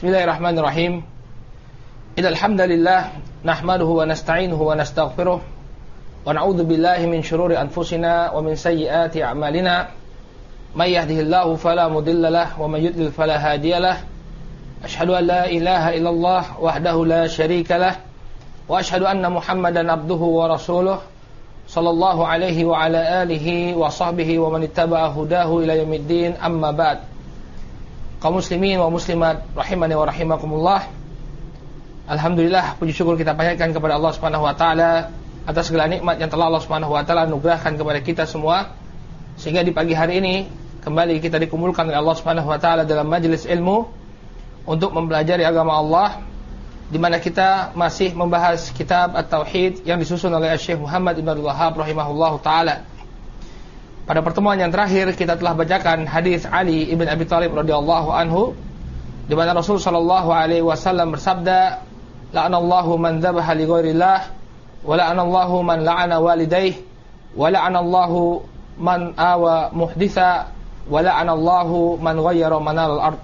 Bismillahirrahmanirrahim. Innal hamdalillah nahmaduhu wa nasta'inuhu wa nastaghfiruh wa na'udzu billahi min shururi anfusina wa min sayyiati a'malina. May yahdihillahu fala mudilla lahu wa may yudlil fala hadiya lahu. Asyhadu an la ilaha illallah wahdahu la syarika lahu wa asyhadu anna Muhammadan abduhu wa rasuluh sallallahu alaihi wa ala alihi wa sahbihi wa man ittaba'a hudahu ila yaumiddin. Amma ba'd. Kaum muslimin wa muslimat rahimani wa rahimakumullah. Alhamdulillah, puji syukur kita panjatkan kepada Allah Subhanahu wa taala atas segala nikmat yang telah Allah Subhanahu wa taala anugerahkan kepada kita semua, sehingga di pagi hari ini kembali kita dikumpulkan oleh Allah Subhanahu wa taala dalam majelis ilmu untuk mempelajari agama Allah, di mana kita masih membahas kitab At-Tauhid yang disusun oleh Syekh Muhammad Ibn Abdul Wahhab rahimahullahu taala. Pada pertemuan yang terakhir kita telah bacakan hadis Ali ibn Abi Thalib radhiyallahu anhu, di mana Rasul sallallahu alaihi wasallam bersabda, la'anallahu man dzabaha li ghairillah wa la'anallahu man la'ana walidayhi wa la'anallahu man awa muhditsa wa la'anallahu man ghayyara manal ard.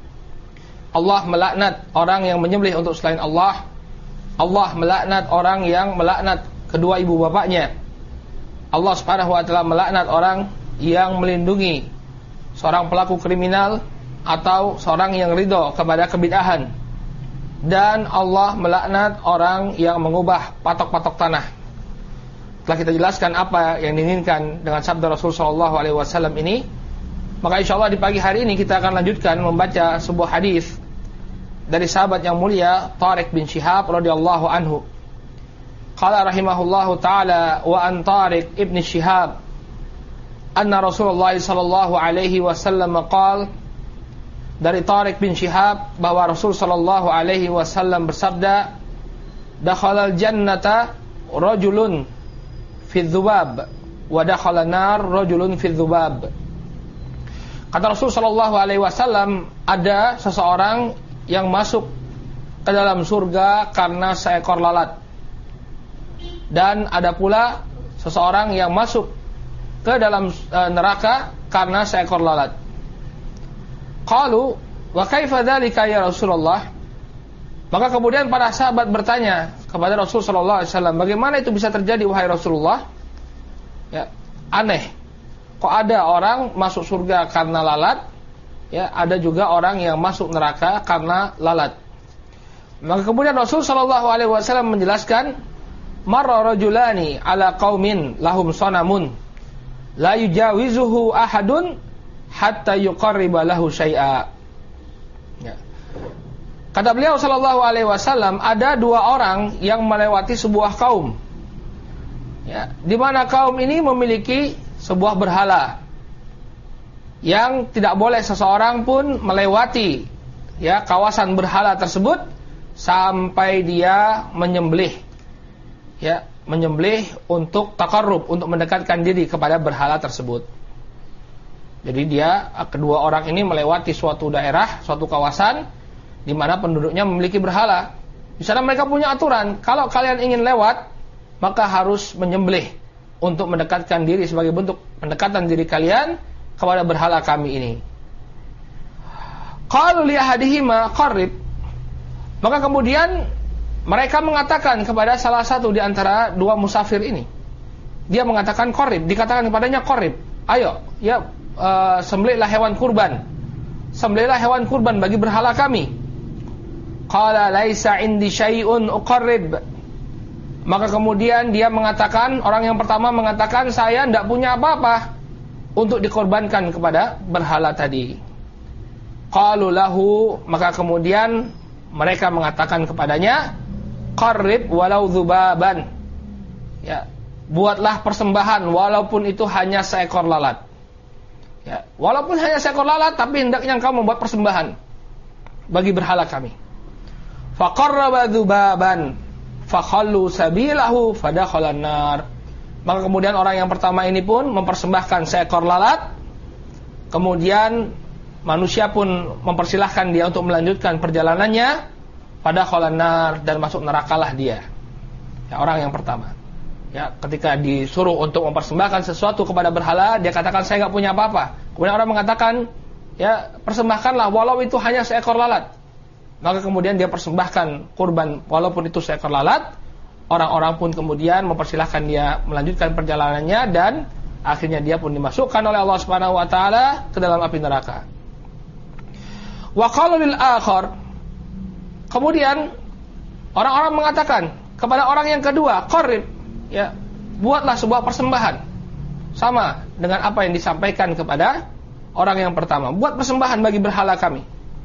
Allah melaknat orang yang menyembelih untuk selain Allah. Allah melaknat orang yang melaknat kedua ibu bapaknya. Allah Subhanahu wa taala melaknat orang yang melindungi seorang pelaku kriminal atau seorang yang ridho kepada kebid'ahan. Dan Allah melaknat orang yang mengubah patok-patok tanah. Telah kita jelaskan apa yang diinginkan dengan sabda Rasul sallallahu alaihi wasallam ini. Maka insyaallah di pagi hari ini kita akan lanjutkan membaca sebuah hadis dari sahabat yang mulia Tariq bin Syihab radhiyallahu anhu. Qala rahimahullahu ta'ala wa an Tariq ibn Syihab anna Rasulullah sallallahu alaihi wasallam qala, dari Tariq bin Syihab bahwa Rasul sallallahu alaihi wasallam bersabda, dakhalal jannata rajulun fi dzubab wa dakhalan nar rajulun fi dzubab. Kata Rasul sallallahu alaihi wasallam, ada seseorang yang masuk ke dalam surga karena seekor lalat. Dan ada pula seseorang yang masuk ke dalam neraka karena seekor lalat. Qalu wa kaifa dzalika ya Rasulullah? Maka kemudian para sahabat bertanya kepada Rasul sallallahu alaihi wasallam, bagaimana itu bisa terjadi wahai Rasulullah? Ya, aneh. Kok ada orang masuk surga karena lalat? Ya, ada juga orang yang masuk neraka karena lalat. Maka kemudian Rasul sallallahu alaihi wasallam menjelaskan, marra rajulani ala qaumin lahum sanamun la yujawizuhu ahadun hatta yuqarriba lahu syai'a. Ya. Kata beliau sallallahu alaihi wasallam, ada dua orang yang melewati sebuah kaum. Ya, di mana kaum ini memiliki sebuah berhala yang tidak boleh seseorang pun melewati ya kawasan berhala tersebut sampai dia menyembelih. Ya, menyembelih untuk taqarrub, untuk mendekatkan diri kepada berhala tersebut. Jadi dia, kedua orang ini melewati suatu daerah, suatu kawasan di mana penduduknya memiliki berhala. Di sana mereka punya aturan, kalau kalian ingin lewat, maka harus menyembelih untuk mendekatkan diri sebagai bentuk pendekatan diri kalian kepada berhala kami ini. Qalu li ahadihima qarrib. Maka kemudian mereka mengatakan kepada salah satu di antara dua musafir ini. Dia mengatakan qarrib, dikatakan kepadanya qarrib. Ayo, ya sembelihlah hewan kurban. Sembelihlah hewan kurban bagi berhala kami. Qala laisa indi syai'un uqarrib. Maka kemudian dia mengatakan, orang yang pertama mengatakan, saya tidak punya apa-apa untuk dikorbankan kepada berhala tadi. Qalu lahu, maka kemudian mereka mengatakan kepadanya, qarrib walau dzubaban. Ya, buatlah persembahan walaupun itu hanya seekor lalat. Ya, walaupun hanya seekor lalat, tapi hendaknya engkau membuat persembahan bagi berhala kami. Faqarraba dzubaban fakhallu sabilahu fadakhalan nar. Maka kemudian orang yang pertama ini pun mempersembahkan seekor lalat. Kemudian manusia pun mempersilahkan dia untuk melanjutkan perjalanannya, fadakhalan nar, dan masuk nerakalah dia. Ya, orang yang pertama. Ya, ketika disuruh untuk mempersembahkan sesuatu kepada berhala, dia katakan saya enggak punya apa-apa. Kemudian orang mengatakan, ya, persembahkanlah walau itu hanya seekor lalat. maka kemudian dia persembahkan kurban walaupun itu seekor lalat. Orang-orang pun kemudian mempersilahkan dia melanjutkan perjalanannya dan akhirnya dia pun dimasukkan oleh Allah Subhanahu wa taala ke dalam api neraka. Wa qala lil akhar, kemudian orang-orang mengatakan kepada orang yang kedua, qarrib, ya, buatlah sebuah persembahan sama dengan apa yang disampaikan kepada orang yang pertama. Buat persembahan bagi berhala kami.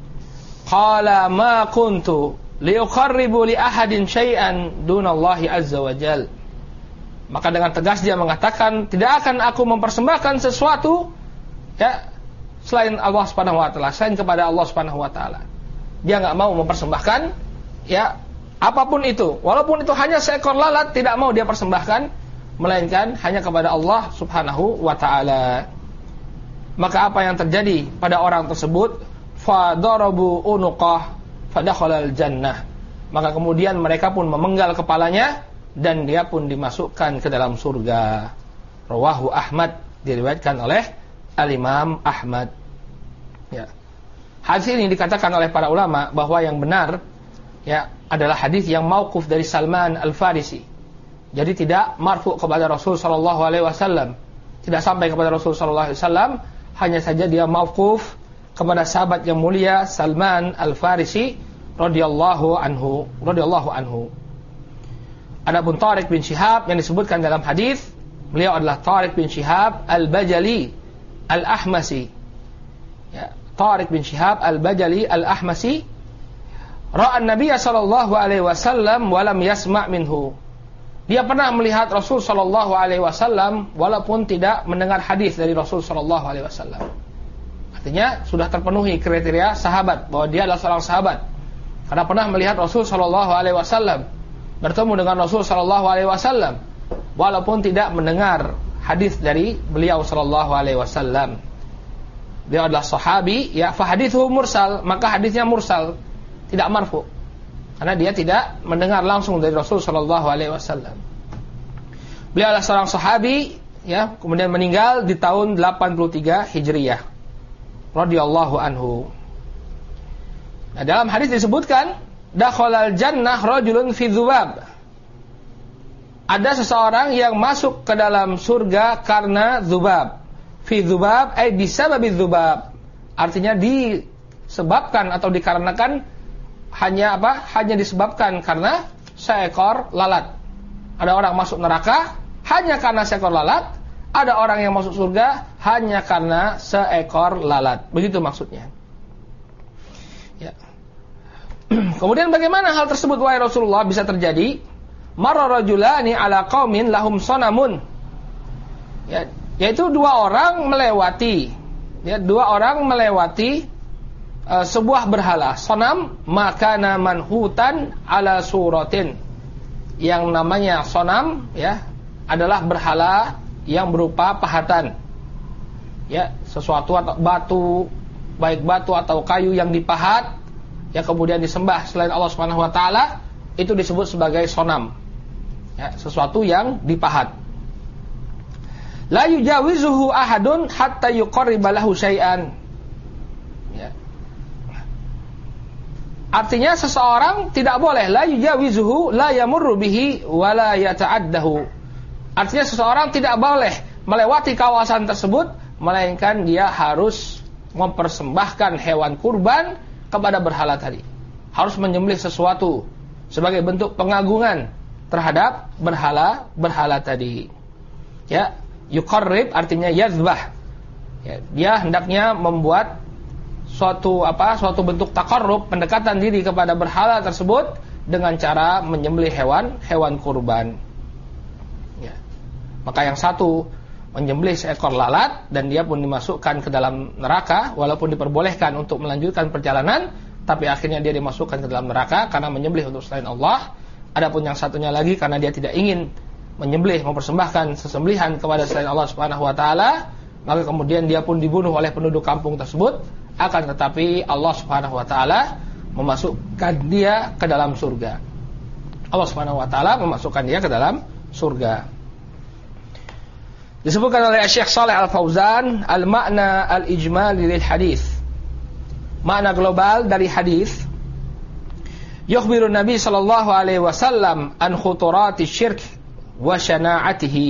Qala ma kuntu liuqarribu li ahadin syai'an dunallahi azza wa jal. Maka dengan tegas dia mengatakan, tidak akan aku mempersembahkan sesuatu, ya, selain Allah Subhanahu wa taala, selain kepada Allah Subhanahu wa taala. Dia enggak mau mempersembahkan, ya, apapun itu, walaupun itu hanya seekor lalat, tidak mau dia persembahkan, melainkan hanya kepada Allah Subhanahu wa taala. Maka apa yang terjadi pada orang tersebut? Fa darabu unuqah fadakhalal jannah. Maka kemudian mereka pun memenggal kepalanya dan dia pun dimasukkan ke dalam surga. Rawahu Ahmad, diriwayatkan oleh Al-Imam Ahmad. Ya. Hadis ini dikatakan oleh para ulama bahwa yang benar, ya, adalah hadis yang mauquf dari Salman Al-Farisi. Jadi tidak marfu kepada Rasul sallallahu alaihi wasallam. Tidak sampai kepada Rasul sallallahu alaihi wasallam, hanya saja dia mauquf kepada sahabat yang mulia Salman Al-Farisi radhiyallahu anhu. Adapun Tariq bin Syihab yang disebutkan dalam hadis, beliau adalah Tariq bin Syihab Al-Bajali Al-Ahmasi. Ya, Tariq bin Syihab Al-Bajali Al-Ahmasi ra'a an-nabiy sallallahu alaihi wasallam wa lam yasma' minhu. Dia pernah melihat Rasul sallallahu alaihi wasallam walaupun tidak mendengar hadis dari Rasul sallallahu alaihi wasallam. Artinya sudah terpenuhi kriteria sahabat, bahwa dia adalah seorang sahabat. Karena pernah melihat Rasul sallallahu alaihi wasallam, bertemu dengan Rasul sallallahu alaihi wasallam walaupun tidak mendengar hadis dari beliau sallallahu alaihi wasallam. Beliau adalah sahabi, ya, fa hadithu mursal, maka hadisnya mursal, tidak marfu. Karena dia tidak mendengar langsung dari Rasul sallallahu alaihi wasallam. Beliau adalah seorang sahabi, ya, kemudian meninggal di tahun 83 Hijriyah. Radhiyallahu anhu. Nah, dalam hadis disebutkan, dakhalal jannah rajulun fi dzubab. Ada seseorang yang masuk ke dalam surga karena dzubab. Fi dzubab ay bisababi dzubab. Artinya disebabkan atau dikarenakan hanya apa? Hanya disebabkan karena seekor lalat. Ada orang masuk neraka hanya karena seekor lalat. Ada orang yang masuk surga hanya karena seekor lalat. Begitu maksudnya. Ya. Kemudian bagaimana hal tersebut wahai Rasulullah bisa terjadi? Marra rajulani ala qaumin lahum sanamun. Ya, yaitu dua orang melewati sebuah berhala. Sonam makana manhutan ala suratin. Yang namanya sonam, ya, adalah berhala yang berupa pahatan, ya, sesuatu atau batu, baik batu atau kayu yang dipahat, ya, kemudian disembah selain Allah Subhanahu wa taala, itu disebut sebagai sonam, ya, sesuatu yang dipahat. La yujawizuhu ahadun hatta yuqarriba lahu syai'an. Ya. Artinya seseorang tidak boleh, la yujawizuhu la yamurru bihi wa la yata'addahu. Artinya seseorang tidak boleh melewati kawasan tersebut, melainkan dia harus mempersembahkan hewan kurban kepada berhala tadi. Harus menyembelih sesuatu sebagai bentuk pengagungan terhadap berhala tadi. Ya, yuqarrib artinya yazbah. Ya, dia hendaknya membuat suatu bentuk taqarrub, pendekatan diri kepada berhala tersebut dengan cara menyembelih hewan kurban. Maka yang satu menyembelih seekor lalat dan dia pun dimasukkan ke dalam neraka, walaupun diperbolehkan untuk melanjutkan perjalanan, tapi akhirnya dia dimasukkan ke dalam neraka karena menyembelih untuk selain Allah. Adapun yang satunya lagi karena dia tidak ingin menyembelih, mempersembahkan sesembelihan kepada selain Allah Subhanahu wa taala, maka kemudian dia pun dibunuh oleh penduduk kampung tersebut. Akan tetapi Allah Subhanahu wa taala memasukkan dia ke dalam surga. Allah Subhanahu wa taala memasukkan dia ke dalam surga. Disebutkan oleh Syekh Shalih Al-Fauzan, al-makna al-ijmali lil hadis. Makna global dari hadis yukhbiru Nabi sallallahu alaihi wasallam an khuturati syirk wa syana'atihi.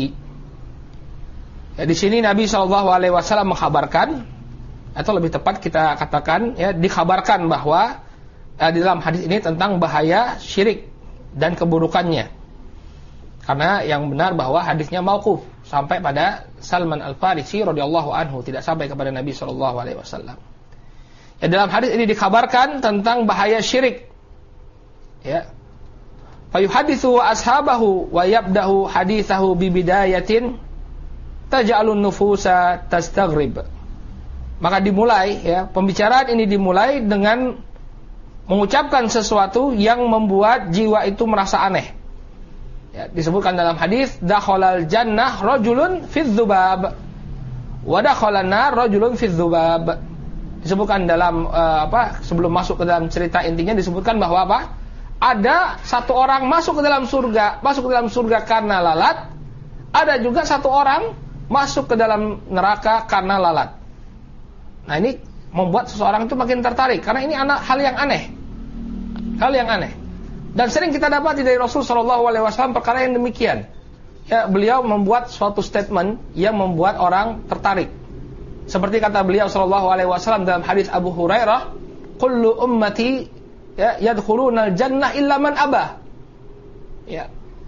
Ya, di sini Nabi sallallahu alaihi wasallam mengkhabarkan, atau lebih tepat kita katakan ya, dikabarkan bahwa di dalam hadis ini tentang bahaya syirik dan keburukannya. Karena yang benar bahwa hadisnya mauquf sampai pada Salman Al-Farisi radhiyallahu anhu, tidak sampai kepada Nabi sallallahu alaihi wasallam. Ya, dalam hadis ini dikabarkan tentang bahaya syirik. Ya. Fayuhaditsu ashabahu wa yabda'u haditsahu bi bidayatin taj'alun nufusa tastaghrib. Maka dimulai ya, pembicaraan ini dimulai dengan mengucapkan sesuatu yang membuat jiwa itu merasa aneh. Ya, disebutkan dalam hadis dakhalal jannah rajulun fi dzubab wa dakhalan nar rajulun fi dzubab. Disebutkan dalam sebelum masuk ke dalam cerita, intinya disebutkan bahwa apa? Ada satu orang masuk ke dalam surga karena lalat. Ada juga satu orang masuk ke dalam neraka karena lalat. Nah, ini membuat seseorang itu makin tertarik karena ini hal yang aneh. Hal yang aneh. Dan sering kita dapati dari Rasul sallallahu alaihi wasallam perkara yang demikian. Ya, beliau membuat suatu statement yang membuat orang tertarik. Seperti kata beliau sallallahu alaihi wasallam dalam hadis Abu Hurairah, "Kullu ummati yadkhulunal jannah illa man abah." Ya.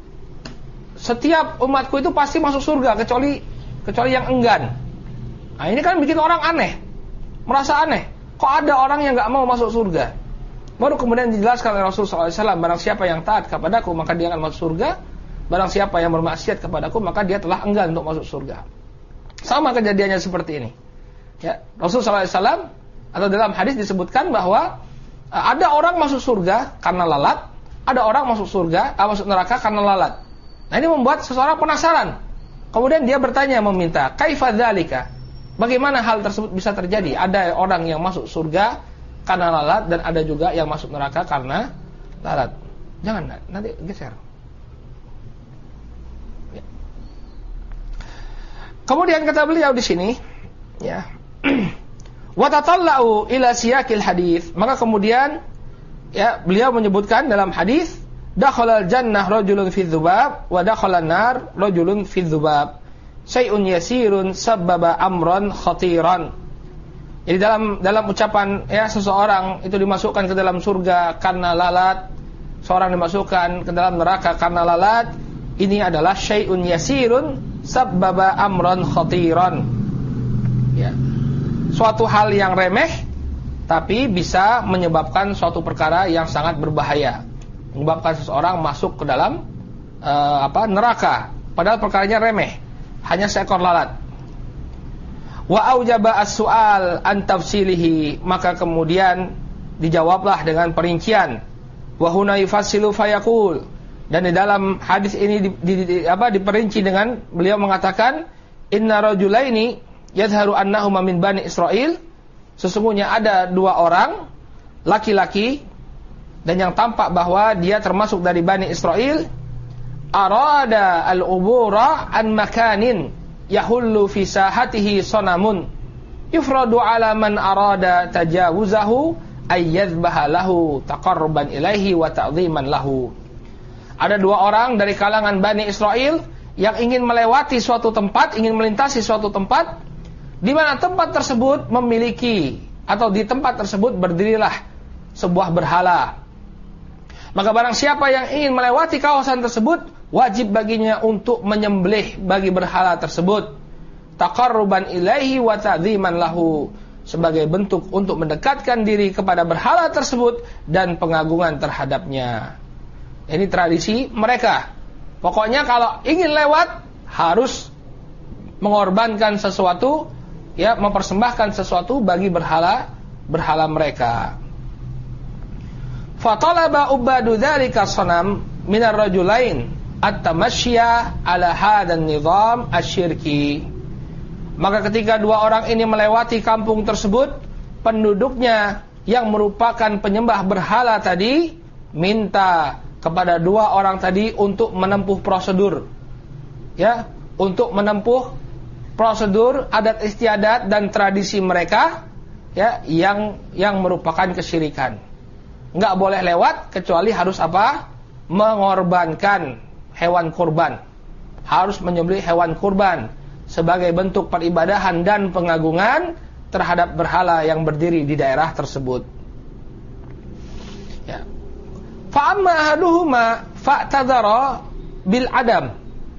Setiap umatku itu pasti masuk surga kecuali yang enggan. Nah, ini kan bikin orang aneh. Merasa aneh, kok ada orang yang gak mau masuk surga? Baru kemudian dijelaskan oleh Rasulullah SAW, barang siapa yang taat kepadaku maka dia akan masuk surga, barang siapa yang bermaksiat kepadaku maka dia telah enggan untuk masuk surga. Sama kejadiannya seperti ini. Ya, Rasulullah SAW atau dalam hadis disebutkan bahwa ada orang masuk surga karena lalat, ada orang masuk neraka karena lalat. Nah, ini membuat seseorang penasaran. Kemudian dia bertanya, meminta, kaifa dzalika? Bagaimana hal tersebut bisa terjadi? Ada orang yang masuk surga karena lalat dan ada juga yang masuk neraka karena lalat. Jangan, nanti geser. Ya. Kemudian kata beliau di sini, ya. Wa tatallau ila siyaqil hadis. Maka kemudian ya, beliau menyebutkan dalam hadis, dakhalal jannah rajulun fi dzubab wa dakhalan nar rajulun fi dzubab. Syai'un yasirun sabbaba amran khatiran. Jadi dalam ucapan ya, seseorang itu dimasukkan ke dalam surga karena lalat, seorang dimasukkan ke dalam neraka karena lalat, ini adalah syai'un yasirun sabbaba amran khatiran. Ya. Suatu hal yang remeh tapi bisa menyebabkan suatu perkara yang sangat berbahaya, menyebabkan seseorang masuk ke dalam neraka, padahal perkaranya remeh, hanya seekor lalat. Wa aujaba as-su'al an tafsilihi, maka kemudian dijawablah dengan perincian. Wa huna yufassilu fayaqul, dan di dalam hadis ini diperinci dengan beliau mengatakan, inna rajulaini yadharu annahuma min bani Israil, sesungguhnya ada dua orang laki-laki dan yang tampak bahwa dia termasuk dari bani Israil, arada al-ubura an makanin yahullu fi sahatihi sanamun yufradu ala man arada tajawuzahu ayyadhbaha lahu taqarruban ilaihi wa ta'dhiman lahu. Ada dua orang dari kalangan Bani Israel yang ingin melewati suatu tempat, ingin melintasi suatu tempat di mana tempat tersebut memiliki, atau di tempat tersebut berdirilah sebuah berhala. Maka barang siapa yang ingin melewati kawasan tersebut, wajib baginya untuk menyembelih bagi berhala tersebut, taqarruban ilaihi wa ta'dhiman lahu, sebagai bentuk untuk mendekatkan diri kepada berhala tersebut dan pengagungan terhadapnya. Ini tradisi mereka. Pokoknya kalau ingin lewat harus mengorbankan sesuatu, ya, mempersembahkan sesuatu bagi berhala mereka. Fatalaba ubadu dzalika sanam minar rajulain at-tamasyya ala hadan nizam asyirki. Maka ketika dua orang ini melewati kampung tersebut, penduduknya yang merupakan penyembah berhala tadi minta kepada dua orang tadi untuk menempuh prosedur, ya, untuk menempuh prosedur adat istiadat dan tradisi mereka, ya, yang merupakan kesyirikan. nggak boleh lewat kecuali harus apa? Mengorbankan hewan kurban. Harus menyembelih hewan kurban sebagai bentuk peribadahan dan pengagungan terhadap berhala yang berdiri di daerah tersebut. Ya. Fa amma ahaduhuma fa'tadhara bil adam.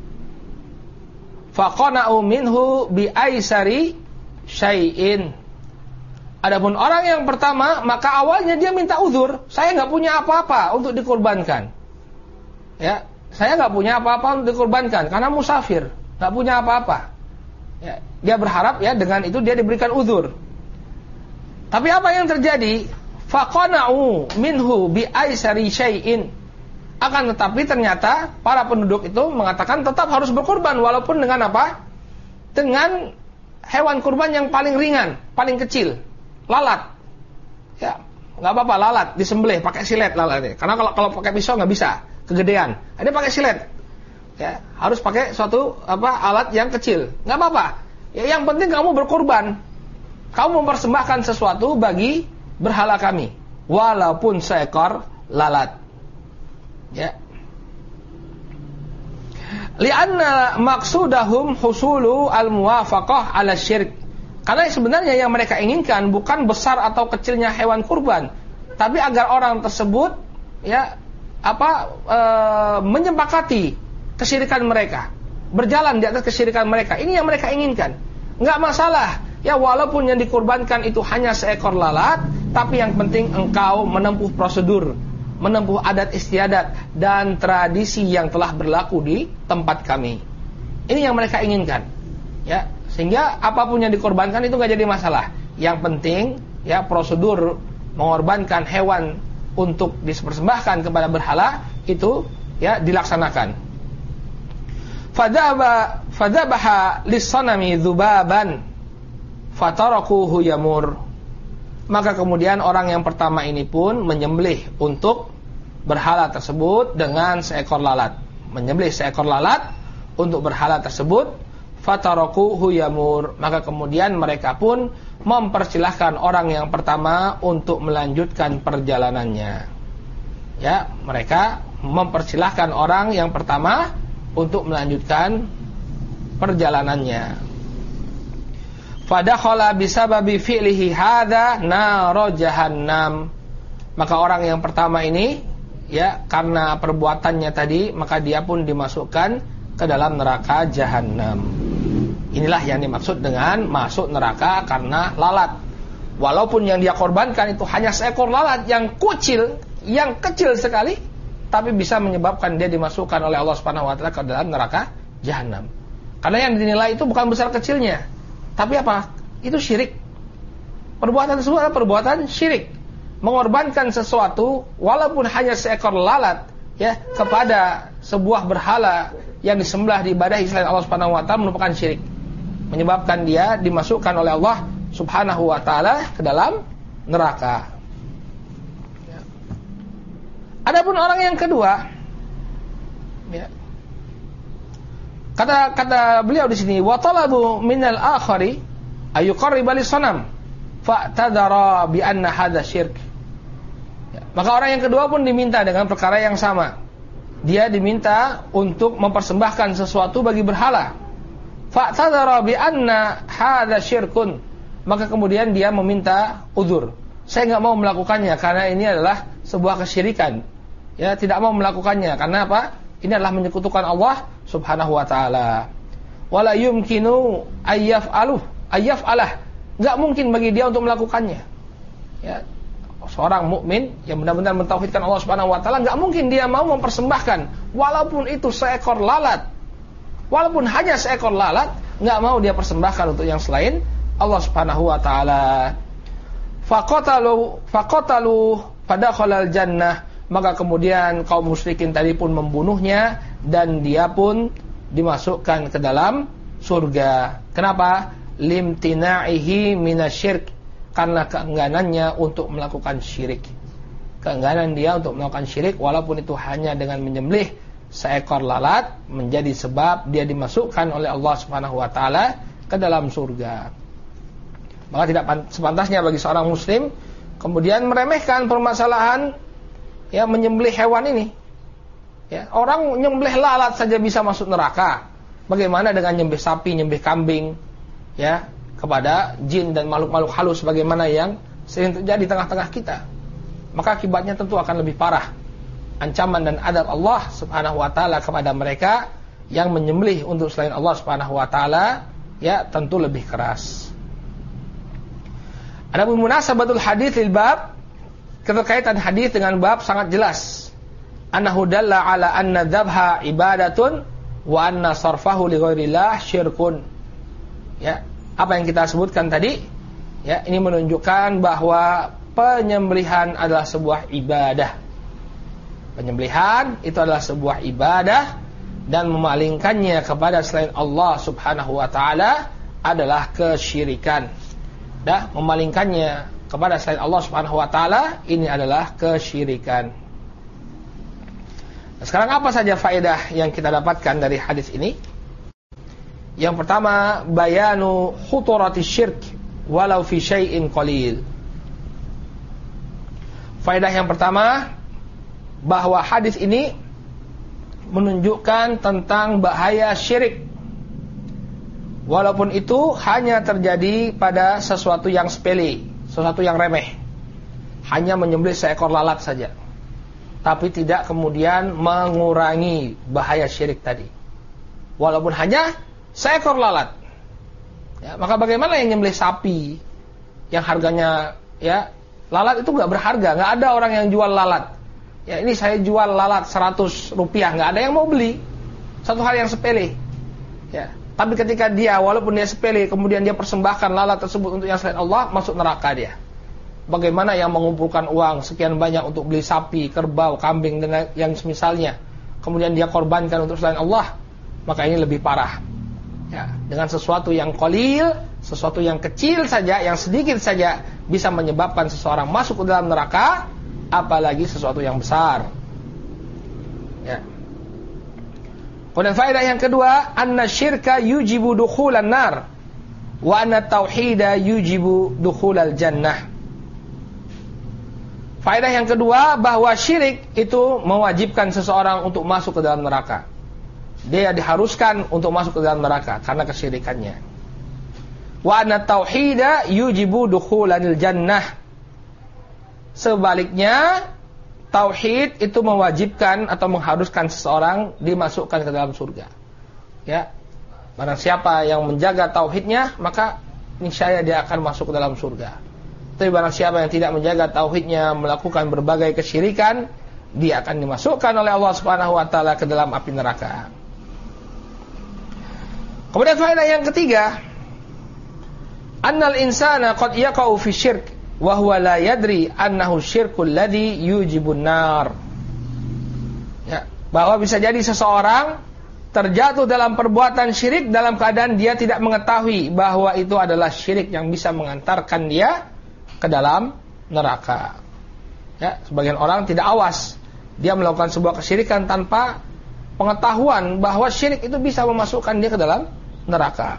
Fa qana'u minhu bi aisari syai'in. Adapun orang yang pertama, maka awalnya dia minta uzur, saya nggak punya apa-apa untuk dikurbankan. Ya, saya nggak punya apa-apa untuk dikurbankan karena musafir, nggak punya apa-apa. Ya, dia berharap ya dengan itu dia diberikan uzur. Tapi apa yang terjadi? Faqana'u minhu bi aisari syai'in. Akan tetapi ternyata para penduduk itu mengatakan tetap harus berkurban walaupun dengan apa? Dengan hewan kurban yang paling ringan, paling kecil. Lalat, ya nggak apa-apa lalat disembelih pakai silet lalatnya. Karena kalau pakai pisau nggak bisa, kegedean. Ini pakai silet, ya harus pakai suatu alat yang kecil. Nggak apa-apa. Ya, yang penting kamu berkorban, kamu mempersembahkan sesuatu bagi berhala kami, walaupun seekor lalat. Ya. Lianna maksudahum husulu al-muwafaqah ala syirk. Karena sebenarnya yang mereka inginkan bukan besar atau kecilnya hewan kurban, tapi agar orang tersebut ya menyepakati kesyirikan mereka, berjalan di atas kesyirikan mereka. Ini yang mereka inginkan. Enggak masalah. Ya walaupun yang dikurbankan itu hanya seekor lalat, tapi yang penting engkau menempuh prosedur, menempuh adat istiadat dan tradisi yang telah berlaku di tempat kami. Ini yang mereka inginkan. Ya. Sehingga apapun yang dikorbankan itu nggak jadi masalah. Yang penting ya prosedur mengorbankan hewan untuk dipersembahkan kepada berhala itu ya dilaksanakan. Fadzabaha lis-sanami dzubaban fatarakuhu yamur. Maka kemudian orang yang pertama ini pun menyembelih untuk berhala tersebut dengan seekor lalat. Menyembelih seekor lalat untuk berhala tersebut. Fatarakuhu yamur. Maka kemudian mereka pun mempersilahkan orang yang pertama untuk melanjutkan perjalanannya. Ya, mereka mempersilahkan orang yang pertama untuk melanjutkan perjalanannya. Fadakhala bisababi fi'lihi hadza nar jahannam. Maka orang yang pertama ini ya karena perbuatannya tadi maka dia pun dimasukkan ke dalam neraka jahannam. Inilah yang dimaksud dengan masuk neraka karena lalat. Walaupun yang dia korbankan itu hanya seekor lalat yang kecil sekali, tapi bisa menyebabkan dia dimasukkan oleh Allah Subhanahu wa taala ke dalam neraka jahanam. Karena yang dinilai itu bukan besar kecilnya, tapi apa? Itu syirik. Perbuatan tersebut adalah perbuatan syirik. Mengorbankan sesuatu walaupun hanya seekor lalat ya kepada sebuah berhala yang disembelih diibadahi selain Allah Subhanahu wa taala merupakan syirik. Menyebabkan dia dimasukkan oleh Allah Subhanahu wa taala ke dalam neraka. Ya. Adapun orang yang kedua, ya. Kata beliau di sini, wa talabu minal akhari ayuqarriba lis-sanam fa'tadara bi anna hadza syirk. Ya. Maka orang yang kedua pun diminta dengan perkara yang sama. Dia diminta untuk mempersembahkan sesuatu bagi berhala. Fa'tadara bi anna hadza syirkun. Maka kemudian dia meminta uzur. Saya enggak mau melakukannya karena ini adalah sebuah kesyirikan. Ya, tidak mau melakukannya karena apa? Ini adalah menyekutukan Allah Subhanahu wa taala. Wala yumkinu ayyaf'alah. Enggak mungkin bagi dia untuk melakukannya. Ya. Seorang mukmin yang benar-benar mentauhidkan Allah Subhanahu wa taala enggak mungkin dia mau mempersembahkan walaupun itu seekor lalat. Walaupun hanya seekor lalat, enggak mau dia persembahkan untuk yang selain Allah Subhanahu wa taala. Faqatalu fadakhalal jannah. Maka kemudian kaum musyrikin tadi pun membunuhnya dan dia pun dimasukkan ke dalam surga. Kenapa? Limtina'ihi minasyirk. Karena keengganannya untuk melakukan syirik. Keengganan dia untuk melakukan syirik walaupun itu hanya dengan menyembelih seekor lalat menjadi sebab dia dimasukkan oleh Allah Subhanahu wa taala ke dalam surga. Maka tidak sepantasnya bagi seorang muslim kemudian meremehkan permasalahan ya menyembelih hewan ini. Ya, orang nyembelih lalat saja bisa masuk neraka. Bagaimana dengan nyembelih sapi, nyembelih kambing, ya, kepada jin dan makhluk-makhluk halus bagaimana yang sering terjadi di tengah-tengah kita. Maka akibatnya tentu akan lebih parah. Ancaman dan adab Allah Subhanahu wa taala kepada mereka yang menyembelih untuk selain Allah Subhanahu wa taala, ya, tentu lebih keras. Adapun munasabatul hadits lil bab, keterkaitan hadis dengan bab sangat jelas. Annahu dalla ala anna dzabha ibadatun wa anna sarfahu li ghairillah syirkun. Ya, apa yang kita sebutkan tadi, ya, ini menunjukkan bahwa penyembelihan adalah sebuah ibadah. Penyembelihan itu adalah sebuah ibadah dan memalingkannya kepada selain Allah Subhanahu wa taala adalah kesyirikan. Dah, memalingkannya kepada selain Allah Subhanahu wa taala ini adalah kesyirikan. Sekarang apa saja faedah yang kita dapatkan dari hadis ini? Yang pertama, bayanu khuturati syirk walau fi syai'in qalil. Faedah yang pertama, bahwa hadis ini menunjukkan tentang bahaya syirik. Walaupun itu hanya terjadi pada sesuatu yang sepele, sesuatu yang remeh. Hanya menyembelih seekor lalat saja. Tapi tidak kemudian mengurangi bahaya syirik tadi. Walaupun hanya seekor lalat. Ya, maka bagaimana yang nyembelih sapi yang harganya, ya, lalat itu enggak berharga, enggak ada orang yang jual lalat. Ya, ini saya jual lalat 100 rupiah, enggak ada yang mau beli. Satu hal yang sepele. Ya, tapi ketika dia, walaupun dia sepele, kemudian dia persembahkan lalat tersebut untuk yang selain Allah, masuk neraka dia. Bagaimana yang mengumpulkan uang sekian banyak untuk beli sapi, kerbau, kambing dan yang semisalnya, kemudian dia korbankan untuk selain Allah, maka ini lebih parah. Ya, dengan sesuatu yang qalil, sesuatu yang kecil saja, yang sedikit saja bisa menyebabkan seseorang masuk ke dalam neraka, apalagi sesuatu yang besar. Ya. Kemudian faedah yang kedua, anna syirka yujibu dukhulan nar wa anna tauhida yujibu dukhulal jannah. Faedah yang kedua, bahwa syirik itu mewajibkan seseorang untuk masuk ke dalam neraka. Dia diharuskan untuk masuk ke dalam neraka karena kesyirikannya. Wa anna tauhida yujibu dukhulanil jannah. Sebaliknya, tauhid itu mewajibkan atau mengharuskan seseorang dimasukkan ke dalam surga. Ya. Barang siapa yang menjaga tauhidnya, maka niscaya dia akan masuk ke dalam surga. Tapi barang siapa yang tidak menjaga tauhidnya, melakukan berbagai kesyirikan, dia akan dimasukkan oleh Allah Subhanahu wa taala ke dalam api neraka. Kemudian faedah yang ketiga, annal insana qad yaqa'u fi syirk wa huwa la yadri annahu syirkul ladzi yujibun nar. Ya, bahwa bisa jadi seseorang terjatuh dalam perbuatan syirik dalam keadaan dia tidak mengetahui bahwa itu adalah syirik yang bisa mengantarkan dia ke dalam neraka. Ya, sebagian orang tidak awas, dia melakukan sebuah kesyirikan tanpa pengetahuan bahwa syirik itu bisa memasukkan dia ke dalam neraka.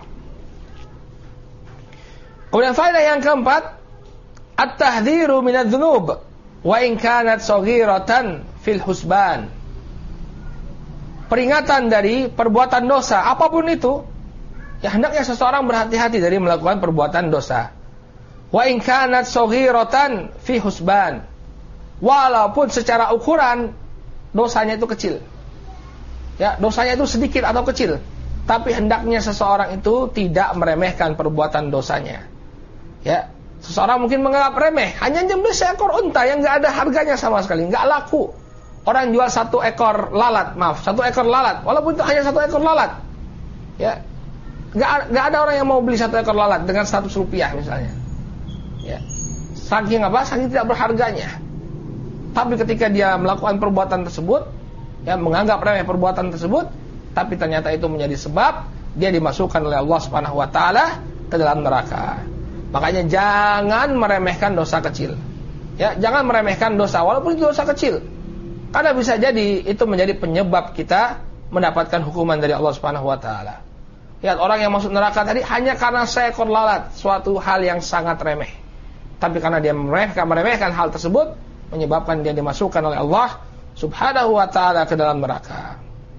Kemudian faedah yang keempat, at-tahdhiru minadz-dzunub wa in kanat shaghiratan fil husban. Peringatan dari perbuatan dosa apapun itu, ya hendaknya seseorang berhati-hati dari melakukan perbuatan dosa. Wa in kanat shaghiratan fi husban. Walaupun secara ukuran dosanya itu kecil. Ya, dosanya itu sedikit atau kecil, tapi hendaknya seseorang itu tidak meremehkan perbuatan dosanya. Ya, seseorang mungkin menganggap remeh, hanya nyembelih seekor unta yang enggak ada harganya sama sekali, enggak laku. Orang jual 1 ekor lalat, 1 ekor lalat, walaupun itu hanya 1 ekor lalat. Ya. Enggak ada orang yang mau beli 1 ekor lalat dengan 100 rupiah misalnya. Ya. Saking apa? Saking tidak berharganya. Tapi ketika dia melakukan perbuatan tersebut, ya, menganggap remeh perbuatan tersebut, tapi ternyata itu menjadi sebab dia dimasukkan oleh Allah Subhanahu wa taala ke dalam neraka. Makanya jangan meremehkan dosa kecil. Ya, jangan meremehkan dosa walaupun itu dosa kecil. Karena bisa jadi itu menjadi penyebab kita mendapatkan hukuman dari Allah Subhanahu wa taala. Lihat orang yang masuk neraka tadi hanya karena seekor lalat, suatu hal yang sangat remeh. Tapi karena dia meremehkan hal tersebut, menyebabkan dia dimasukkan oleh Allah Subhanahu wa ta'ala ke dalam neraka.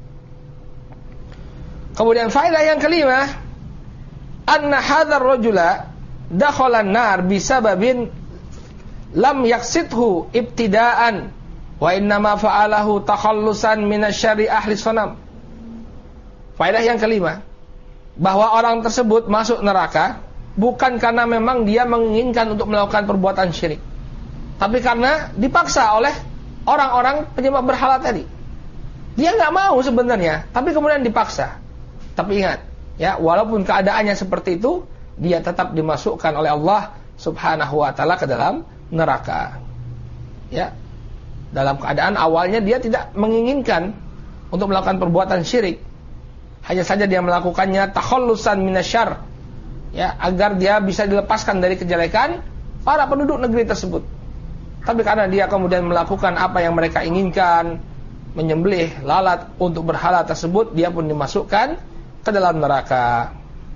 Kemudian faedah yang kelima, anna hadzal rajula dakhala an-nar bisababin lam yaqsidhu ibtida'an wa innama fa'alahu takhallusan minasyarri ahli sanam. Faedah yang kelima, bahwa orang tersebut masuk neraka bukan karena memang dia menginginkan untuk melakukan perbuatan syirik, tapi karena dipaksa oleh orang-orang penyembah berhala tadi. Dia nggak mau sebenarnya, tapi kemudian dipaksa. Tapi ingat, ya, walaupun keadaannya seperti itu, dia tetap dimasukkan oleh Allah Subhanahu wa ta'ala ke dalam neraka. Ya. Dalam keadaan awalnya dia tidak menginginkan untuk melakukan perbuatan syirik. Hanya saja dia melakukannya takhallusan minasyarr, ya, agar dia bisa dilepaskan dari kejelekan para penduduk negeri tersebut. Tapi karena dia kemudian melakukan apa yang mereka inginkan, menyembelih lalat untuk berhala tersebut, dia pun dimasukkan ke dalam neraka.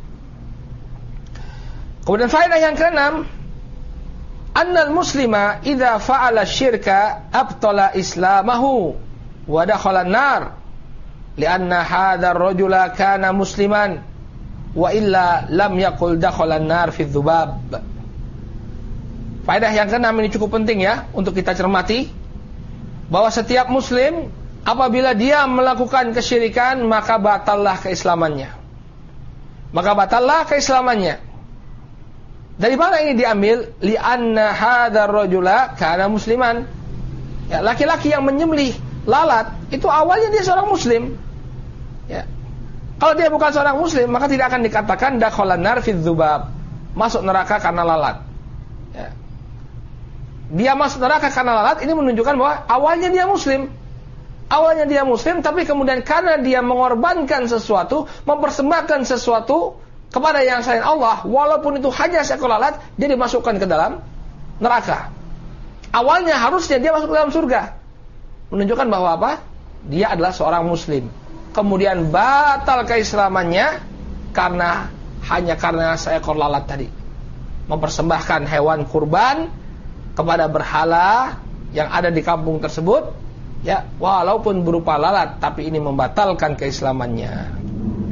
Kemudian faedah yang keenam, annal muslima idza fa'ala syirka abtala islamahu wa dakhala an-nar li'anna hadzal rajula kana musliman wa illa lam yaqul dakhala an-nar fi dzubab. Faedah yang keenam ini cukup penting ya untuk kita cermati, bahwa setiap muslim apabila dia melakukan kesyirikan maka batallah keislamannya. Maka batallah keislamannya. Dari mana ini diambil? Li'anna hadzal rajula kana musliman. Ya, laki-laki yang menyembelih lalat itu awalnya dia seorang muslim. Ya. Kalau dia bukan seorang muslim, maka tidak akan dikatakan dakhalan nar fi dzubab, masuk neraka karena lalat. Ya. Dia masuk neraka karena lalat, ini menunjukkan bahwa awalnya dia muslim. Awalnya dia muslim, tapi kemudian karena dia mengorbankan sesuatu, mempersembahkan sesuatu kepada yang selain Allah, walaupun itu hanya seekor lalat, dia dimasukkan ke dalam neraka. Awalnya harusnya dia masuk ke dalam surga. Menunjukkan bahwa apa? Dia adalah seorang muslim. Kemudian batal keislamannya hanya karena seekor lalat tadi. Mempersembahkan hewan kurban kepada berhala yang ada di kampung tersebut, ya, walaupun berupa lalat, tapi ini membatalkan keislamannya.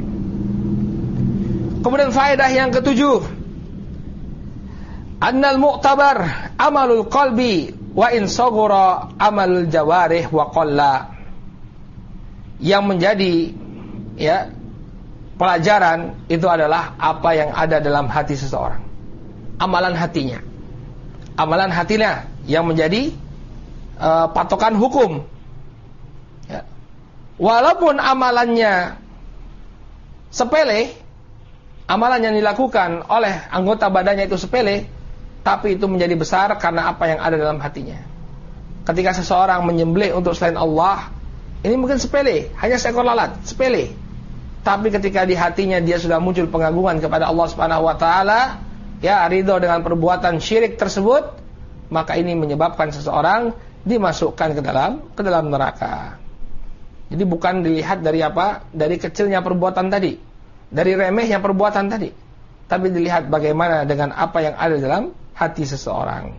Kemudian faedah yang ketujuh, annal mu'tabar amalul qalbi wa in saghara amalul jawarih wa qalla. Yang menjadi, ya, pelajaran itu adalah apa yang ada dalam hati seseorang. Amalan hatinya. Amalan hatinya yang menjadi patokan hukum. Ya. Walaupun amalannya sepele, amalan yang dilakukan oleh anggota badannya itu sepele, tapi itu menjadi besar karena apa yang ada dalam hatinya. Ketika seseorang menyembelih untuk selain Allah, ini mungkin sepele, hanya seekor lalat, sepele. Tapi ketika di hatinya dia sudah muncul pengagungan kepada Allah Subhanahu wa taala, ya, ridho dengan perbuatan syirik tersebut, maka ini menyebabkan seseorang dimasukkan ke dalam neraka. Jadi bukan dilihat dari apa? Dari kecilnya perbuatan tadi, dari remehnya perbuatan tadi, tapi dilihat bagaimana dengan apa yang ada dalam hati seseorang.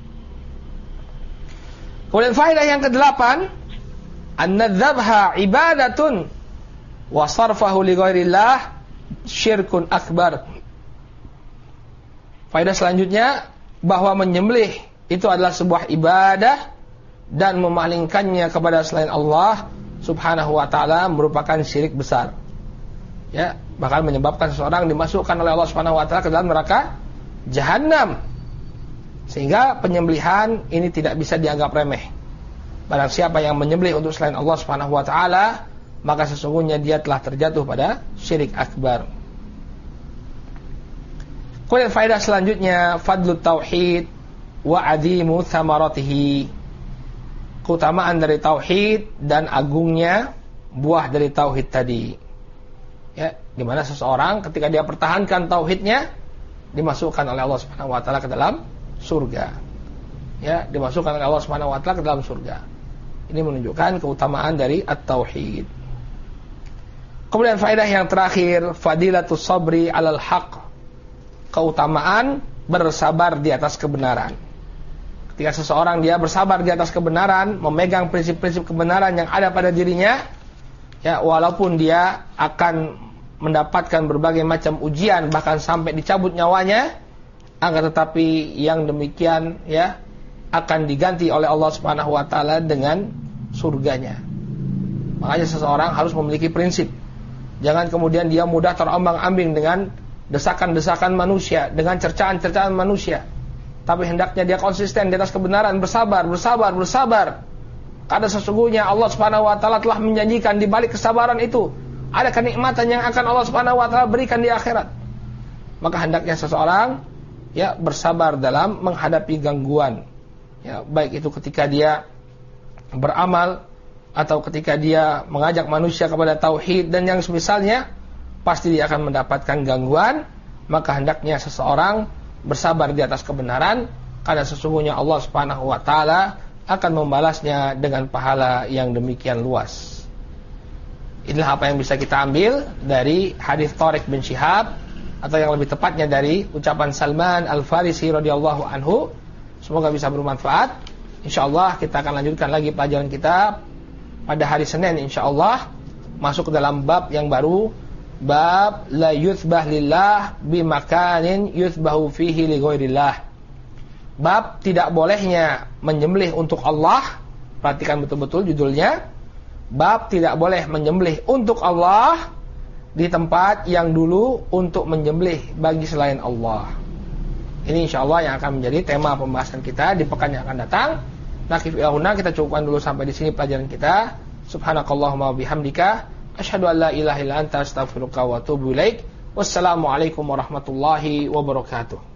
Kemudian faedah yang ke-8, an-nadzabha ibadatun wa sarfahu li ghairillah syirkun akbar. Faedah selanjutnya, bahwa menyembelih itu adalah sebuah ibadah dan memalingkannya kepada selain Allah Subhanahu wa taala merupakan syirik besar. Ya, bahkan menyebabkan seseorang dimasukkan oleh Allah Subhanahu wa taala ke dalam neraka jahanam. Sehingga penyembelihan ini tidak bisa dianggap remeh. Barang siapa yang menyembelih untuk selain Allah Subhanahu wa taala, maka sesungguhnya dia telah terjatuh pada syirik akbar. Kemudian faedah selanjutnya, fadlut tauhid wa azimu thamaratihi. Keutamaan dari tauhid dan agungnya buah dari tauhid tadi. Ya, di mana seseorang ketika dia pertahankan tauhidnya dimasukkan oleh Allah Subhanahu wa taala ke dalam surga. Ya, dimasukkan oleh Allah Subhanahu wa taala ke dalam surga. Ini menunjukkan keutamaan dari at-tauhid. Kemudian faedah yang terakhir, fadilatus sabri 'alal haqq. Keutamaan bersabar di atas kebenaran. Ketika seseorang dia bersabar di atas kebenaran, memegang prinsip-prinsip kebenaran yang ada pada dirinya, ya, walaupun dia akan mendapatkan berbagai macam ujian, bahkan sampai dicabut nyawanya, akan tetapi yang demikian, ya, akan diganti oleh Allah Subhanahu wa taala dengan surganya. Makanya seseorang harus memiliki prinsip. Jangan kemudian dia mudah terombang-ambing dengan desakan-desakan manusia, dengan cercaan-cercaan manusia. Tapi hendaknya dia konsisten di atas kebenaran, bersabar. Karena sesungguhnya Allah Subhanahu wa taala telah menjanjikan di balik kesabaran itu ada kenikmatan yang akan Allah Subhanahu wa taala berikan di akhirat. Maka hendaknya seseorang, ya, bersabar dalam menghadapi gangguan. Ya, baik itu ketika dia beramal atau ketika dia mengajak manusia kepada tauhid dan yang semisalnya, pasti dia akan mendapatkan gangguan. Maka hendaknya seseorang bersabar di atas kebenaran, karena sesungguhnya Allah Subhanahu wa taala akan membalasnya dengan pahala yang demikian luas. Inilah apa yang bisa kita ambil dari hadis Thariq bin Syihab, atau yang lebih tepatnya dari ucapan Salman Al-Farisi radhiyallahu anhu. Semoga bisa bermanfaat. Insyaallah kita akan lanjutkan lagi pelajaran kita pada hari Senin insyaallah, masuk ke dalam bab yang baru, bab la yuthbah lillah bimakanin yuthbahu fihi li ghairillah. Bab tidak bolehnya menyembelih untuk Allah. Perhatikan betul-betul judulnya. Bab tidak boleh menyembelih untuk Allah di tempat yang dulu untuk menyembelih bagi selain Allah. Ini insyaallah yang akan menjadi tema pembahasan kita di pekan yang akan datang. Nakif ilahuna, kita cukupkan dulu sampai di sini pelajaran kita. Subhanakallahumma bihamdika asyhadu an la ilaha illa anta astaghfiruka wa atubu ilaik. Wassalamualaikum warahmatullahi wabarakatuh.